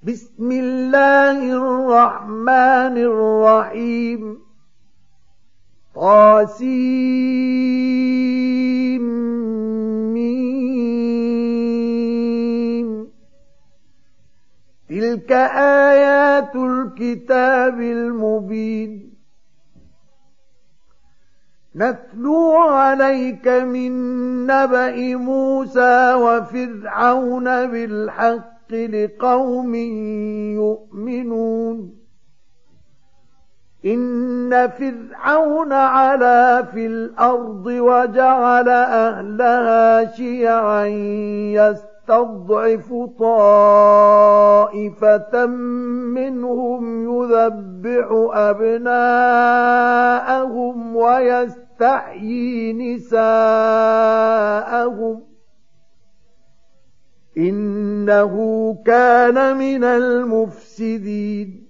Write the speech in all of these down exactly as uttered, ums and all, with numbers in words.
بسم الله الرحمن الرحيم. طاسيم. تلك آيات الكتاب المبين. نتلو عليك من نبأ موسى وفرعون بالحق لقوم يؤمنون. إن فرعون علا في الأرض وجعل أهلها شيعا يستضعف طائفة منهم يذبح أبناءهم ويستحيي نساءهم إنه كان من المفسدين.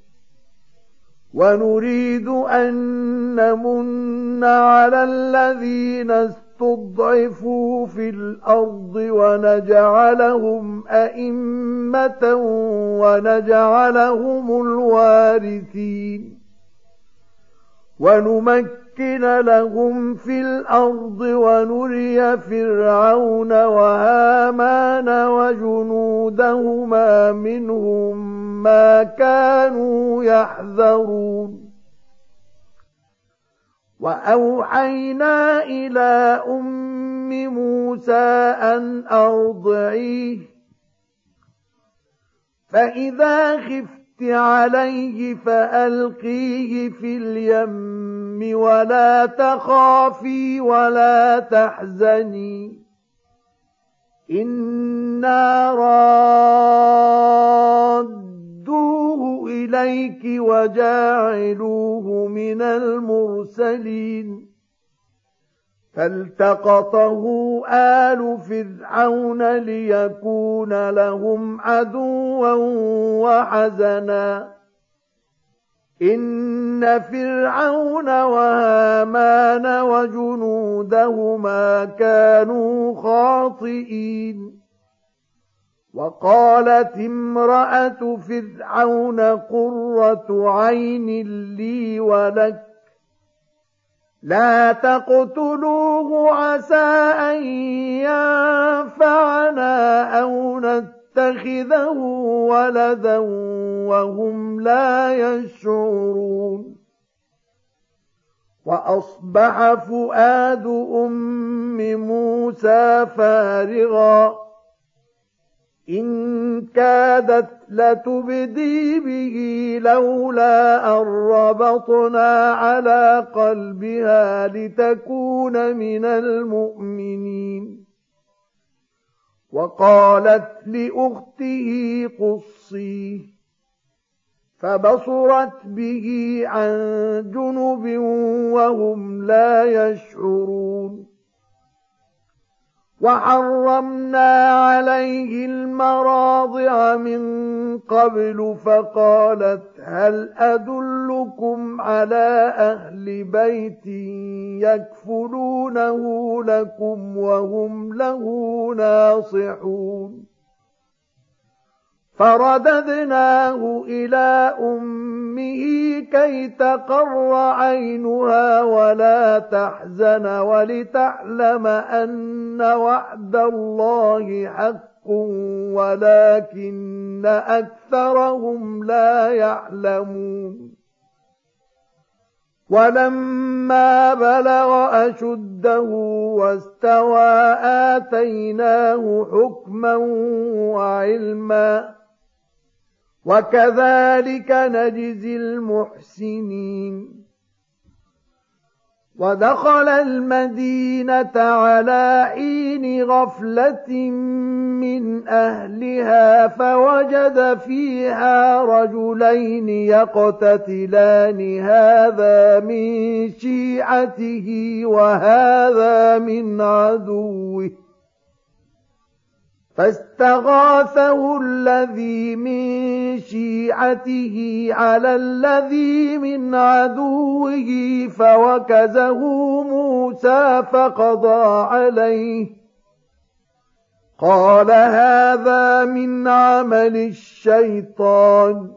ونريد أن نمن على الذين استضعفوا في الأرض ونجعلهم أئمة ونجعلهم الوارثين ونمكن لهم في الأرض ونري فرعون وهامان وجنودهما منهم ما كانوا يحذرون. وأوحينا إلى أم موسى أن أرضعيه فإذا خفت عليه فألقيه في اليم ولا تخافي ولا تحزني إنا رادوه إليك وجاعلوه من المرسلين. فالتقطه آل فرعون ليكون لهم عدوا وحزنا إن فرعون وهامان وجنودهما كانوا خاطئين. وقالت امرأة فرعون قرة عين لي ولك لا تقتلوه عسى أن ينفعنا أو نتخذه ولدا وهم لا يشعرون. وأصبح فؤاد أم موسى فارغا إن كادت لتبدي به لولا أن ربطنا على قلبها لتكون من المؤمنين. وقالت لأخته قصيه فبصرت به عن جنب وهم لا يشعرون. وحرمنا عليه المراضع من قبل فقالت هل أدلكم على أهل بيت يكفلونه لكم وهم له ناصحون. فرددناه إلى أمه كي تقر عينها ولا تحزن ولتعلم أن وعد الله حق ولكن أكثرهم لا يعلمون. ولما بلغ أشده واستوى آتيناه حكما وعلما وكذلك نجزي المحسنين. ودخل المدينة على حين غفلة من أهلها فوجد فيها رجلين يقتتلان هذا من شيعته وهذا من عدوه فاستغاثه الذي من شيعته على الذي من عدوه فوكزه موسى فقضى عليه قال هذا من عمل الشيطان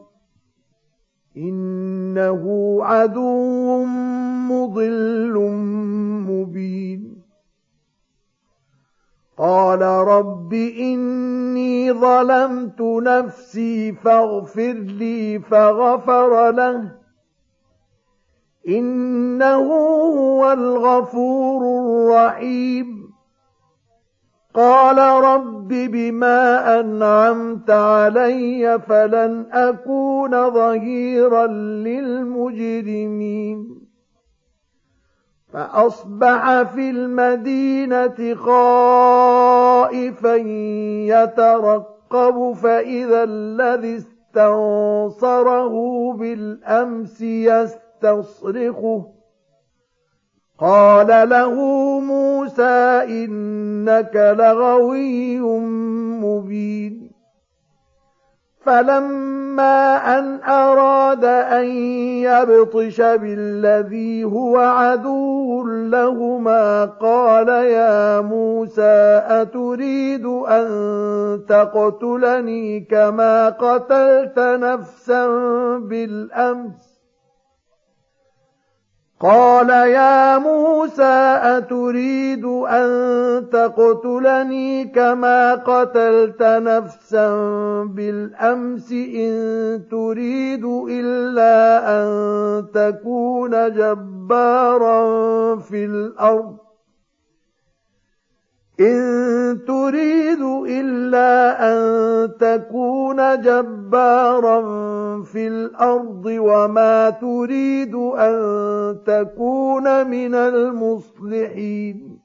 إنه عدو مضل مبين قال رب إني ظلمت نفسي فاغفر لي فغفر له إنه هو الغفور الرحيم قال رب بما أنعمت علي فلن أكون ظهيرا للمجرمين فأصبح في المدينة خائفا يترقب فإذا الذي استنصره بالأمس يستصرخه قال له موسى إنك لغوي مبين فلما أن أراد أن يبطش بالذي هو عدو لهما قال يا موسى أتريد أن تقتلني كما قتلت نفسا بالأمس قال يا موسى أتريد أن تقتلني كما قتلت نفسا بالأمس إن تريد إلا أن تكون جبارا في الأرض إن تريد إلا أن تكون جبارا في الأرض وما تريد أن تكون من المصلحين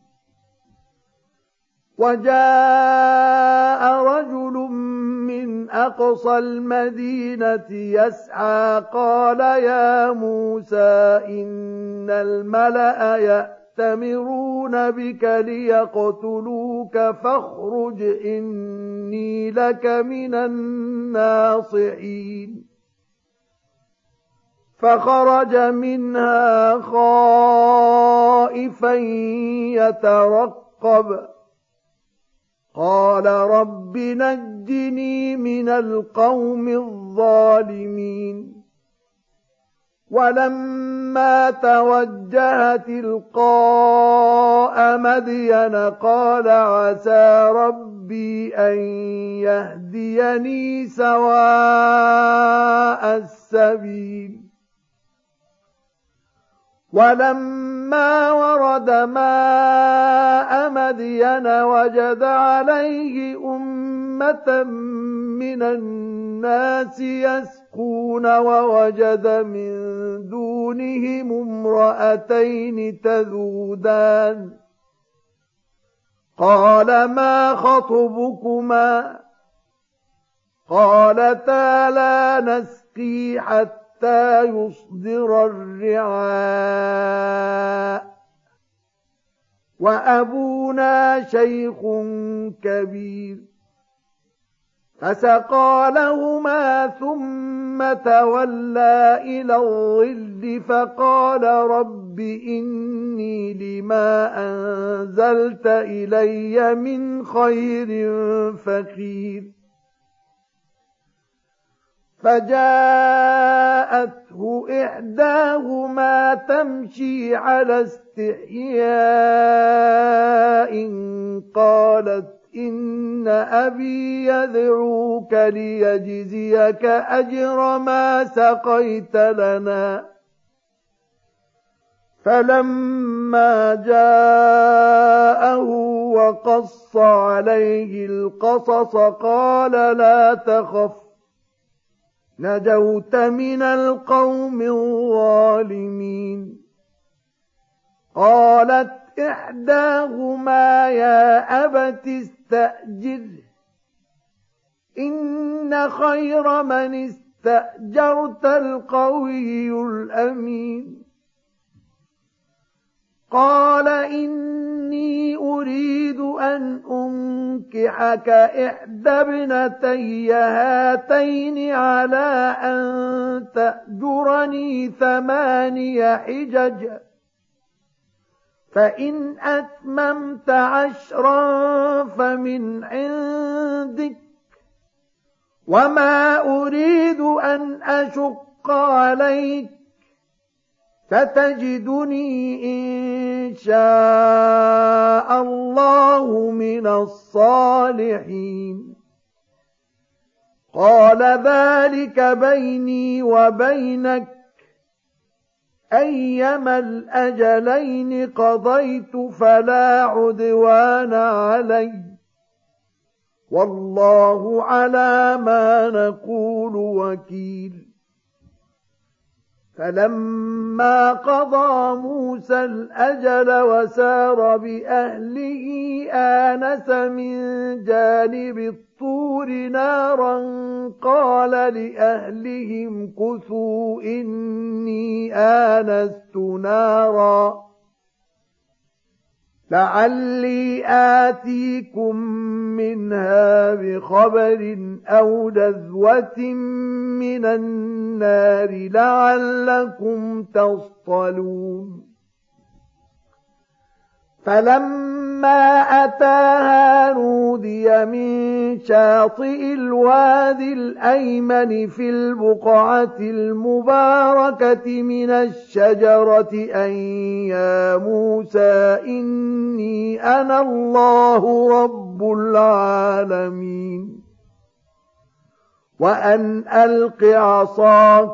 وجاء رجل من أقصى المدينة يسعى قال يا موسى إن الملأ يأتمرون بك ليقتلوك فاخرج إني لك من الناصحين فخرج منها خائفا يترقب قال رب نجني من القوم الظالمين ولما توجه تلقاء مدين قال عسى ربي أن يهديني سواء السبيل ولما ورد ماء مدين وجد عليه أمة من الناس يسقون ووجد من دونهم امرأتين تذودان قال ما خطبكما قالتا لا نسقي حتى حتى يصدر الرعاء وأبونا شيخ كبير فسقى لهما ثم تولى إلى الظل فقال رب إني لما أنزلت إلي من خير فقير فجاءته إحداهما تمشي على استحياء قالت إن أبي يدعوك ليجزيك أجر ما سقيت لنا فلما جاءه وقص عليه القصص قال لا تخف نجوت من القوم الظالمين قالت إحداهما يا أبت استأجره إن خير من استأجرت القوي الأمين قال إني أريد أن أنكحك إحدى ابنتي هاتين على أن تأجرني ثماني حجج فإن أتممت عشرا فمن عندك وما أريد أن أشق عليك ستجدني إن شاء الله من الصالحين. قال ذلك بيني وبينك أيما الأجلين قضيت فلا عدوان علي والله على ما نقول وكيل. فلما قضى موسى الأجل وسار بأهله آنس من جانب الطور نارا قال لأهلهم كثوا إني آنست نارا لعلي آتيكم منها بخبر أو جذوة من النار لعلكم تصطلون. فلما أتاها نودي من شاطئ الوادي الأيمن في البقعة المباركة من الشجرة أن يا موسى إني أنا الله رب العالمين وأن ألق عصاك.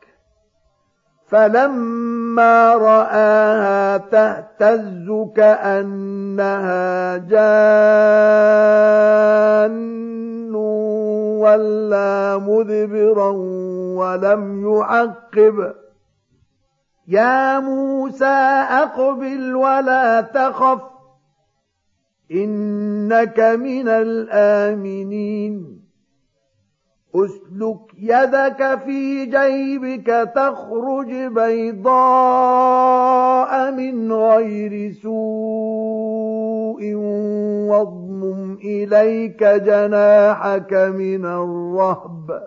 فلما رآها تهتز كأنها جان ولا مدبرا ولم يعقب يا موسى أقبل ولا تخف إنك من الآمنين. أسلك يدك في جيبك تخرج بيضاء من غير سوء واضمم إليك جناحك من الرهب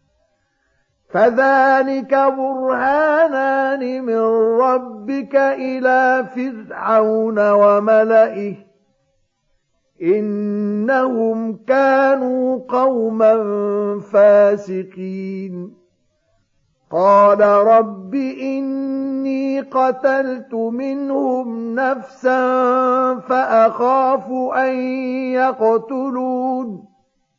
فذلك برهانان من ربك إلى فرعون وملئه إنهم كانوا قوما فاسقين. قال رب إني قتلت منهم نفسا فأخاف أن يقتلون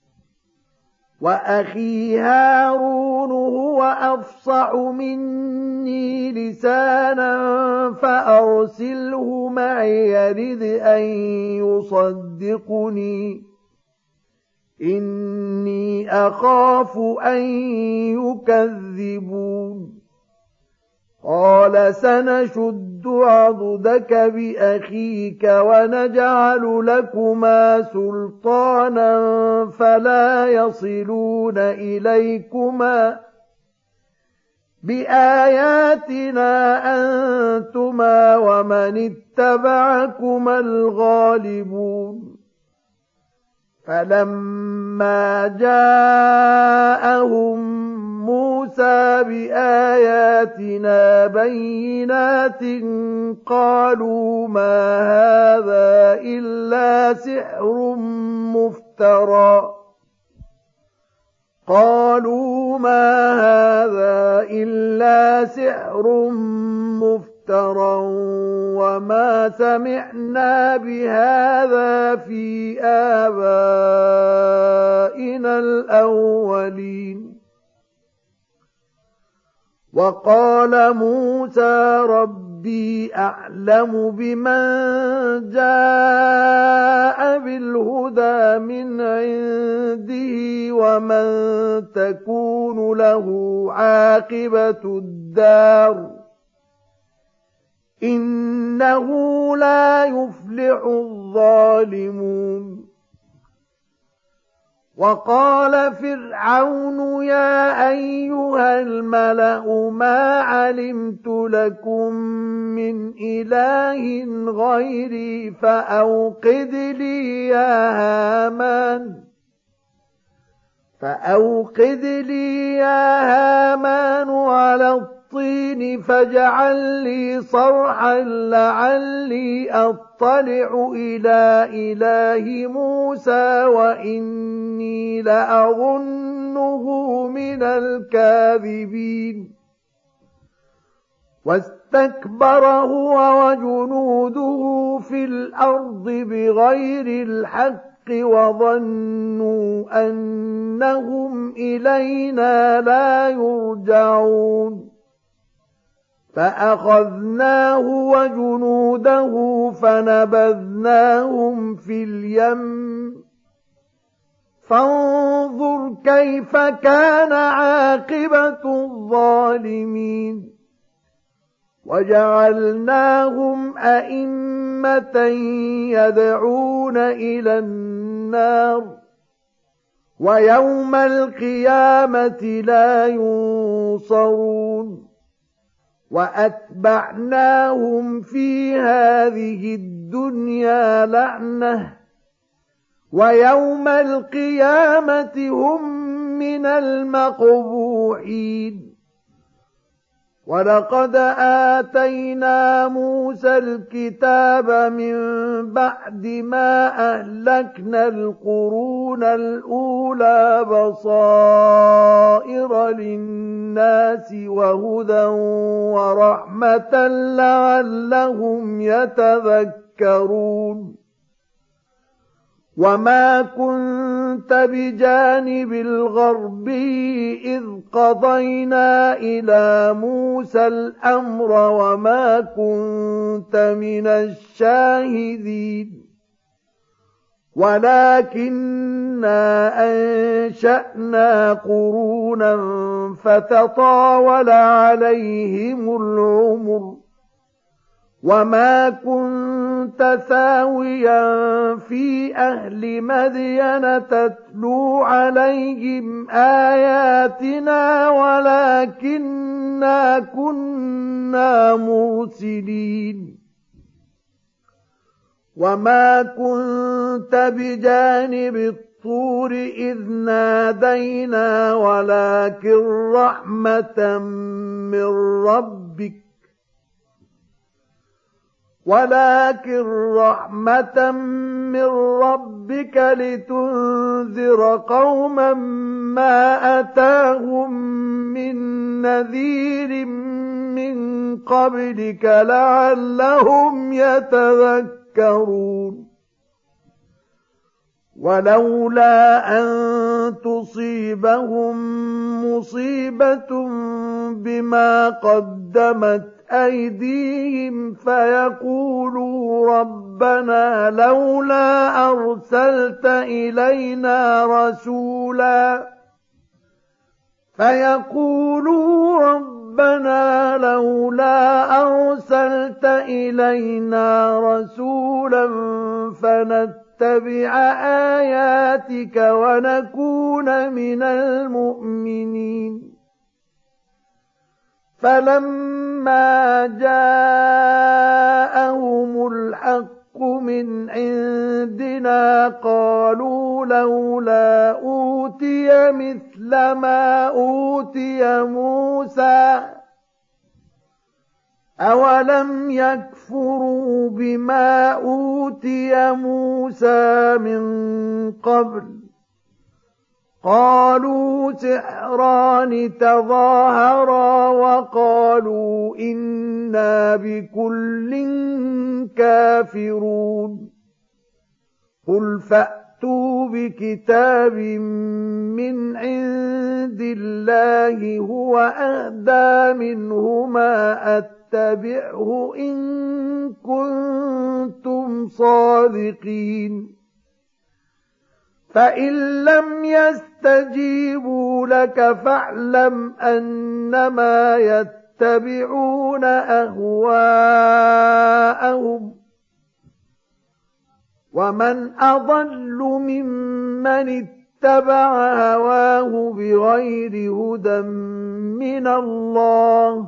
وأخي هارون هو أفصح مني لسانا فأرسله معي يرد أن يصدقني إني أخاف أن يكذبون. قال سنشد عضدك بأخيك ونجعل لكما سلطانا فلا يصلون إليكما بآياتنا أنتما ومن اتبعكما الغالبون. فلما جاءهم موسى بآياتنا بينات قالوا ما هذا إلا سحر مفترى قالوا ما هذا إلا سحر مفترى وما سمعنا بهذا في آبائنا الأولين. وقال موسى ربي أعلم بمن جاء بالهدى من عنده ومن تكون له عاقبة الدار إنه لا يفلح الظالمون. وقال فرعون يا أيها الملأ ما علمت لكم من إله غيري فأوقد لي يا هامان فأوقد لي يا هامان على الطاولة الطين فاجعل لي صرحا لعلي أطلع إلى إله موسى وإني لأظنه من الكاذبين واستكبر هو وجنوده في الأرض بغير الحق وظنوا أنهم إلينا لا يرجعون فأخذناه وجنوده فنبذناهم في اليم فانظر كيف كان عاقبة الظالمين وجعلناهم أئمة يدعون إلى النار ويوم القيامة لا ينصرون وأتبعناهم في هذه الدنيا لعنة ويوم القيامة هم من المقبوحين ولقد آتينا موسى الكتاب من بعد ما أهلكنا القرون الأولى بصائر للناس وهدى ورحمة لعلهم يتذكرون وما كنت بجانب الغربي إذ قضينا إلى موسى الأمر وما كنت من الشاهدين ولكننا أنشأنا قرونا فتطاول عليهم العمر وما كنت ثاويا في أهل مدين تتلو عليهم آياتنا ولكننا كنا مرسلين وما كنت بجانب الطور إذ نادينا ولكن رحمة من ربك ولكن رحمة من ربك لتنذر قوما ما أتاهم من نذير من قبلك لعلهم يتذكرون ولولا أن تصيبهم مصيبة بما قدمت أيديهم فيقولوا ربنا لولا أرسلت إلينا رسولا فيقولوا ربنا لولا أرسلت إلينا رسولا فنتبع آياتك ونكون من المؤمنين فلما جاءهم الحق من عندنا قالوا لولا أوتي مثل ما أوتي موسى أولم يكفروا بما أوتي موسى من قبل قالوا سحران تظاهرا وقالوا إنا بكل كافرون قل فأتوا بكتاب من عند الله هو أهدى منهما أتبعه إن كنتم صادقين فإن لم يستجيبوا لك فاعلم أنما يتبعون أهواءهم ومن أضل ممن اتبع هواه بغير هدى من الله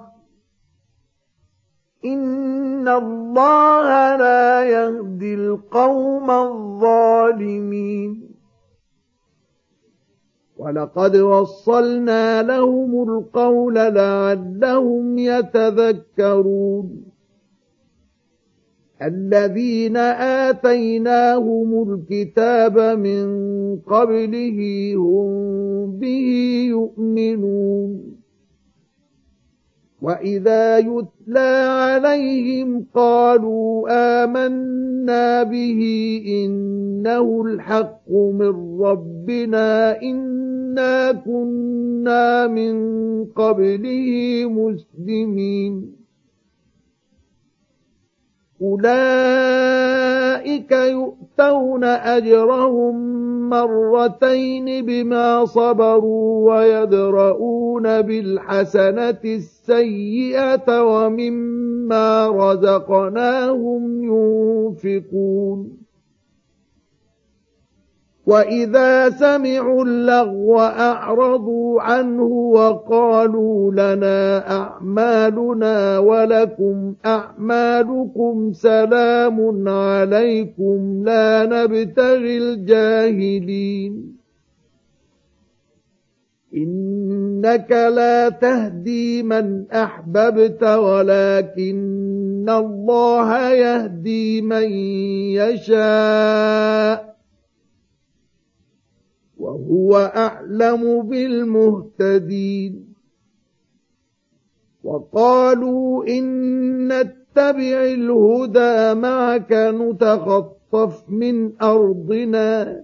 إن الله لا يهدي القوم الظالمين ولقد وصلنا لهم القول لعلهم يتذكرون الذين آتيناهم الكتاب من قبله هم به يؤمنون وإذا يتلى عليهم قالوا آمنا به إنه الحق من ربنا إنا كنا من قبله مسلمين أولئك يؤتون أجرهم مرتين بما صبروا ويدرؤون بالحسنة السيئة ومما رزقناهم ينفقون وإذا سمعوا اللغو أعرضوا عنه وقالوا لنا أعمالنا ولكم أعمالكم سلام عليكم لا نبتغي الجاهلين إنك لا تهدي من أحببت ولكن الله يهدي من يشاء وهو أعلم بالمهتدين وقالوا إن نتبع الهدى معك نتخطف من أرضنا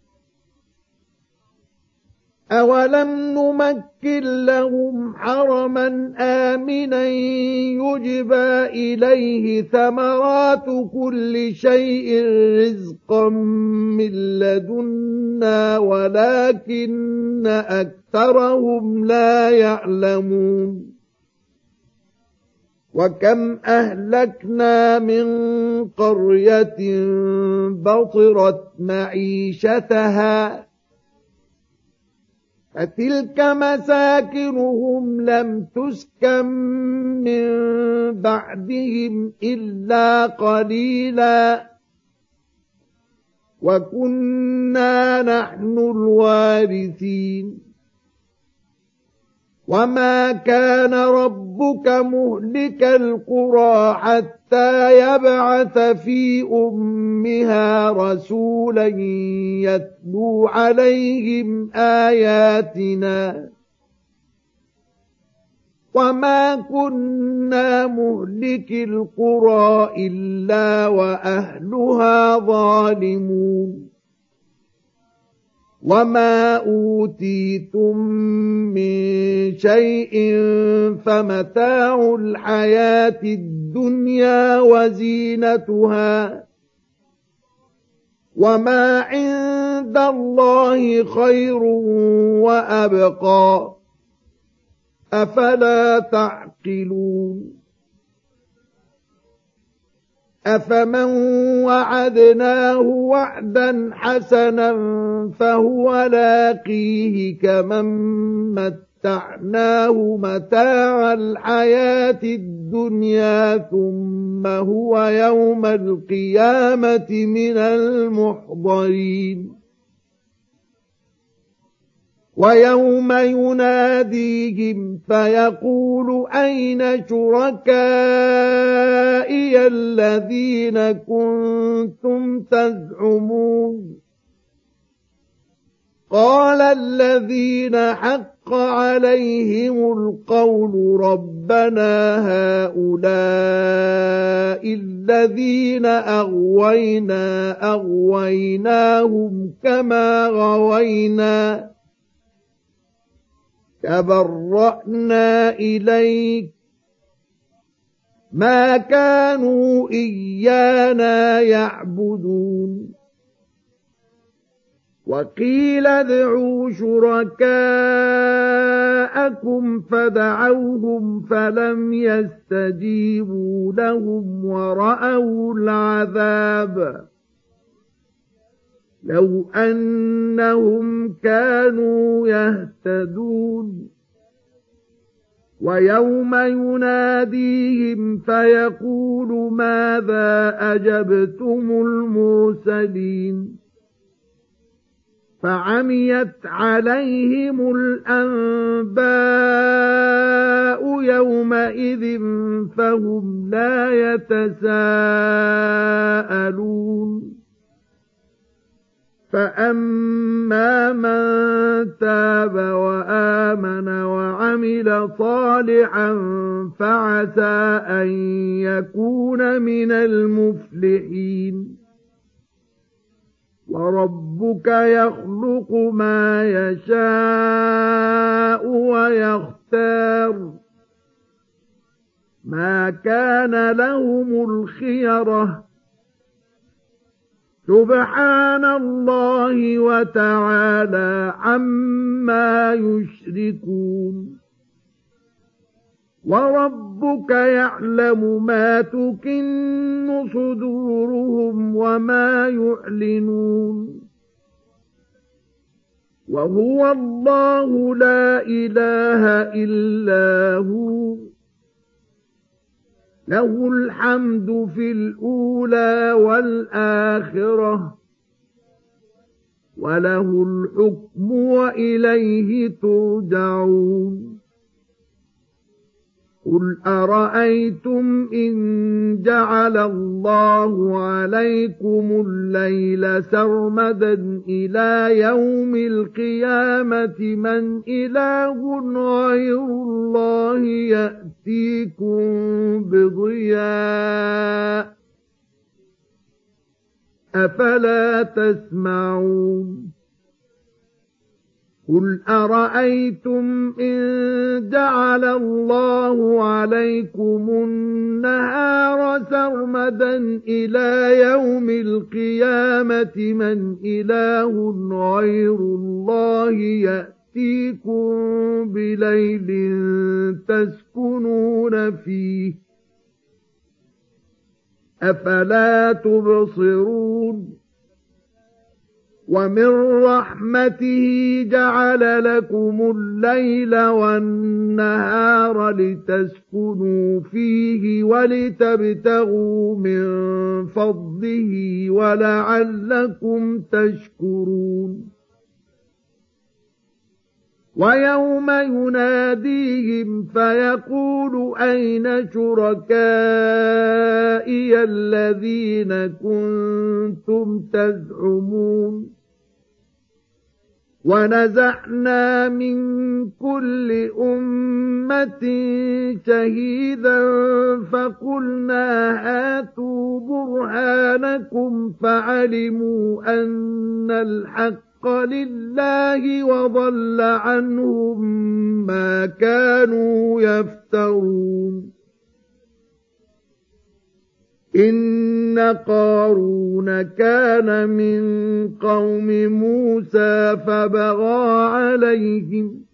أولم نمكن لهم حرما آمنا يجبى إليه ثمرات كل شيء رزقا من لدنا ولكن أكثرهم لا يعلمون وكم أهلكنا من قرية بطرت معيشتها فتلك مساكنهم لم تسكن من بعدهم إلا قليلا وكنا نحن الوارثين وما كان ربك مهلك القرى حتى يبعث في أمها رسولا يتلو عليهم آياتنا وما كنا مهلك القرى إلا وأهلها ظالمون وما أوتيتم من شيء فمتاع الحياة الدنيا وزينتها وما عند الله خير وأبقى أفلا تعقلون أفمن وعدناه وعدا حسنا فهو لاقيه كمن متعناه متاع الحياة الدنيا ثم هو يوم القيامة من المحضرين ويوم يناديهم فيقول أين شركائي الذين كنتم تزعمون قال الذين حق عليهم القول ربنا هؤلاء الذين أغوينا أغويناهم كما غوينا تبرأنا إليك ما كانوا إيانا يعبدون وقيل ادعوا شركاءكم فدعوهم فلم يستجيبوا لهم ورأوا العذاب لو أنهم كانوا يهتدون ويوم يناديهم فيقول ماذا أجبتم المرسلين فعميت عليهم الأنباء يومئذ فهم لا يتساءلون فأما من تاب وآمن وعمل صالحا فعسى أن يكون من المفلحين وربك يخلق ما يشاء ويختار ما كان لهم الخيرة سبحان الله وتعالى عما يشركون وربك يعلم ما تكن صدورهم وما يعلنون وهو الله لا إله إلا هو له الحمد في الأولى والآخرة وله الحكم وإليه ترجعون قل أرأيتم إن جعل الله عليكم الليل سرمدا إلى يوم القيامة من إله غير الله يأتيكم بضياء أفلا تسمعون قل أرأيتم إن جعل الله عليكم النهار سرمدا إلى يوم القيامة من إله غير الله يأتيكم بليل تسكنون فيه أفلا تبصرون ومن رحمته جعل لكم الليل والنهار لتسكنوا فيه ولتبتغوا من فضله ولعلكم تشكرون ويوم يناديهم فيقول أين شركائي الذين كنتم تزعمون ونزعنا من كل أمة شهيدا فقلنا هاتوا برهانكم فعلموا أن الحق لله وضل عنهم ما كانوا يفترون إن قارون كان من قوم موسى فبغى عليهم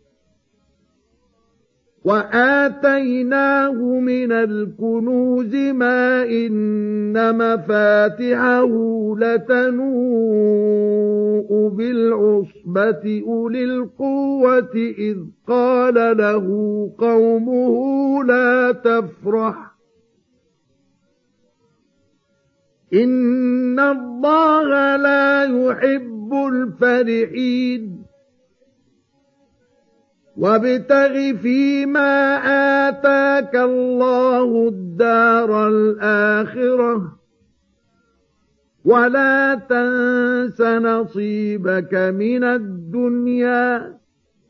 وآتيناه من الكنوز ما إن مفاتحه لتنوء بالعصبة أولي القوة إذ قال له قومه لا تفرح إن الله لا يحب الفرحين وابتغ فيما آتاك الله الدار الآخرة ولا تنس نصيبك من الدنيا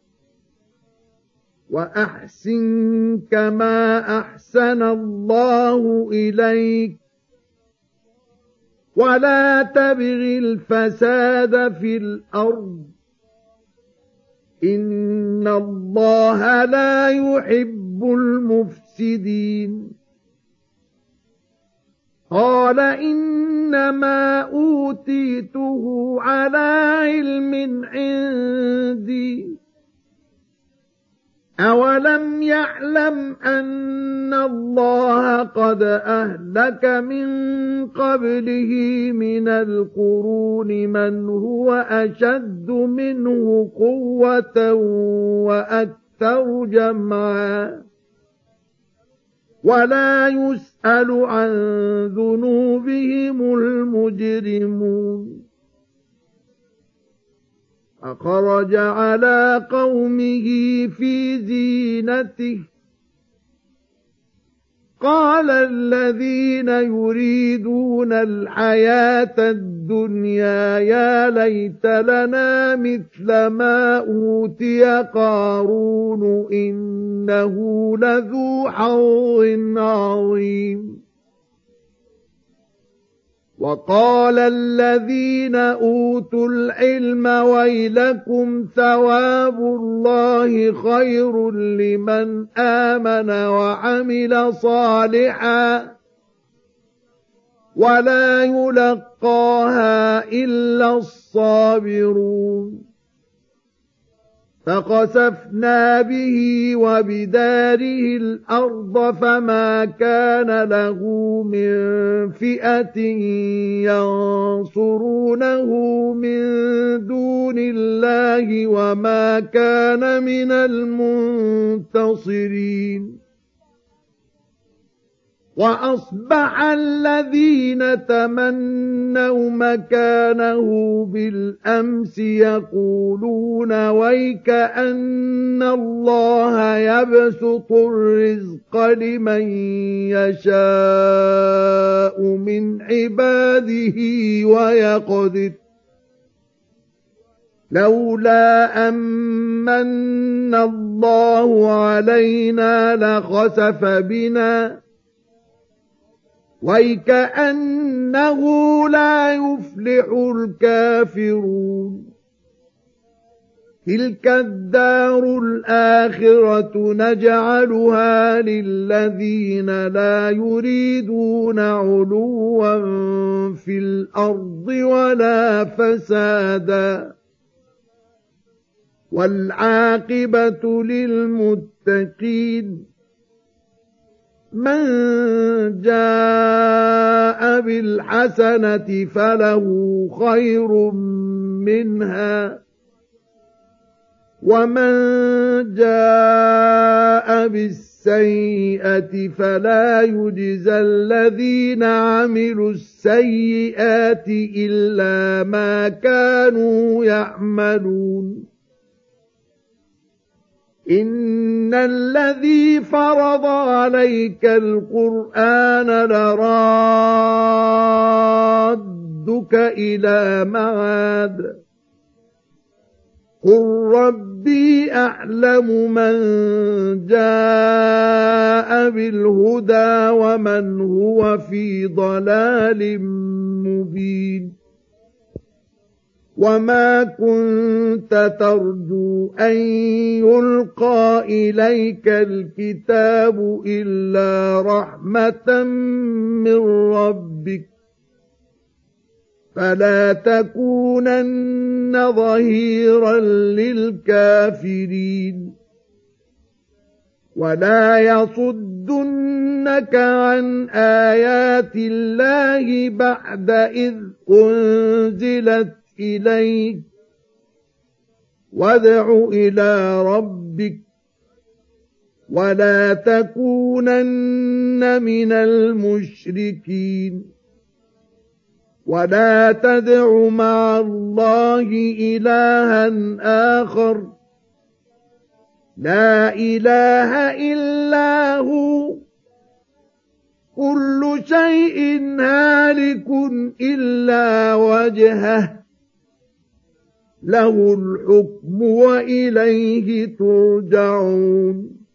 وأحسن كما أحسن الله إليك ولا تبغ الفساد في الأرض إن الله لا يحب المفسدين قال إنما أوتيته على علم عندي أولم يعلم أن الله قد أهلك من قبله من القرون من هو أشد منه قوة وأكثر جمعا ولا يسأل عن ذنوبهم المجرمون فخرج على قومه في زينته قال الذين يريدون الحياة الدنيا يا ليت لنا مثل ما أوتي قارون إنه لذو حظ عظيم وقال الذين أوتوا العلم ويلكم ثواب الله خير لمن آمن وعمل صالحا ولا يلقاها إلا الصابرون فخسفنا به وبداره الأرض فما كان له من فئة ينصرونه من دون الله وما كان من المنتصرين وأصبح الذين تمنوا مكانه بالأمس يقولون ويك أن الله يبسط الرزق لمن يشاء من عباده ويقدر لولا أمن الله علينا لخسف بنا ويكأنه لا يفلح الكافرون تلك الدار الآخرة نجعلها للذين لا يريدون علوا في الأرض ولا فسادا والعاقبة للمتقين من جاء بالحسنة فله خير منها ومن جاء بالسيئة فلا يجزى الذين عملوا السيئات إلا ما كانوا يعملون إن الذي فرض عليك القرآن لرادك إلى معاد قل ربي أعلم من جاء بالهدى ومن هو في ضلال مبين وما كنت ترجو أن يلقى إليك الكتاب إلا رحمة من ربك فلا تكونن ظهيرا للكافرين ولا يصدنك عن آيات الله بعد إذ أنزلت إليك وادع إلى ربك ولا تكونن من المشركين ولا تدع مع الله إلها آخر لا إله إلا هو كل شيء هالك إلا وجهه له الحكم وإليه ترجعون